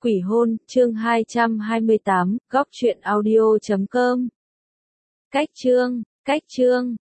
Quỷ hôn, chương 228, góc truyện audio.com. Cách chương.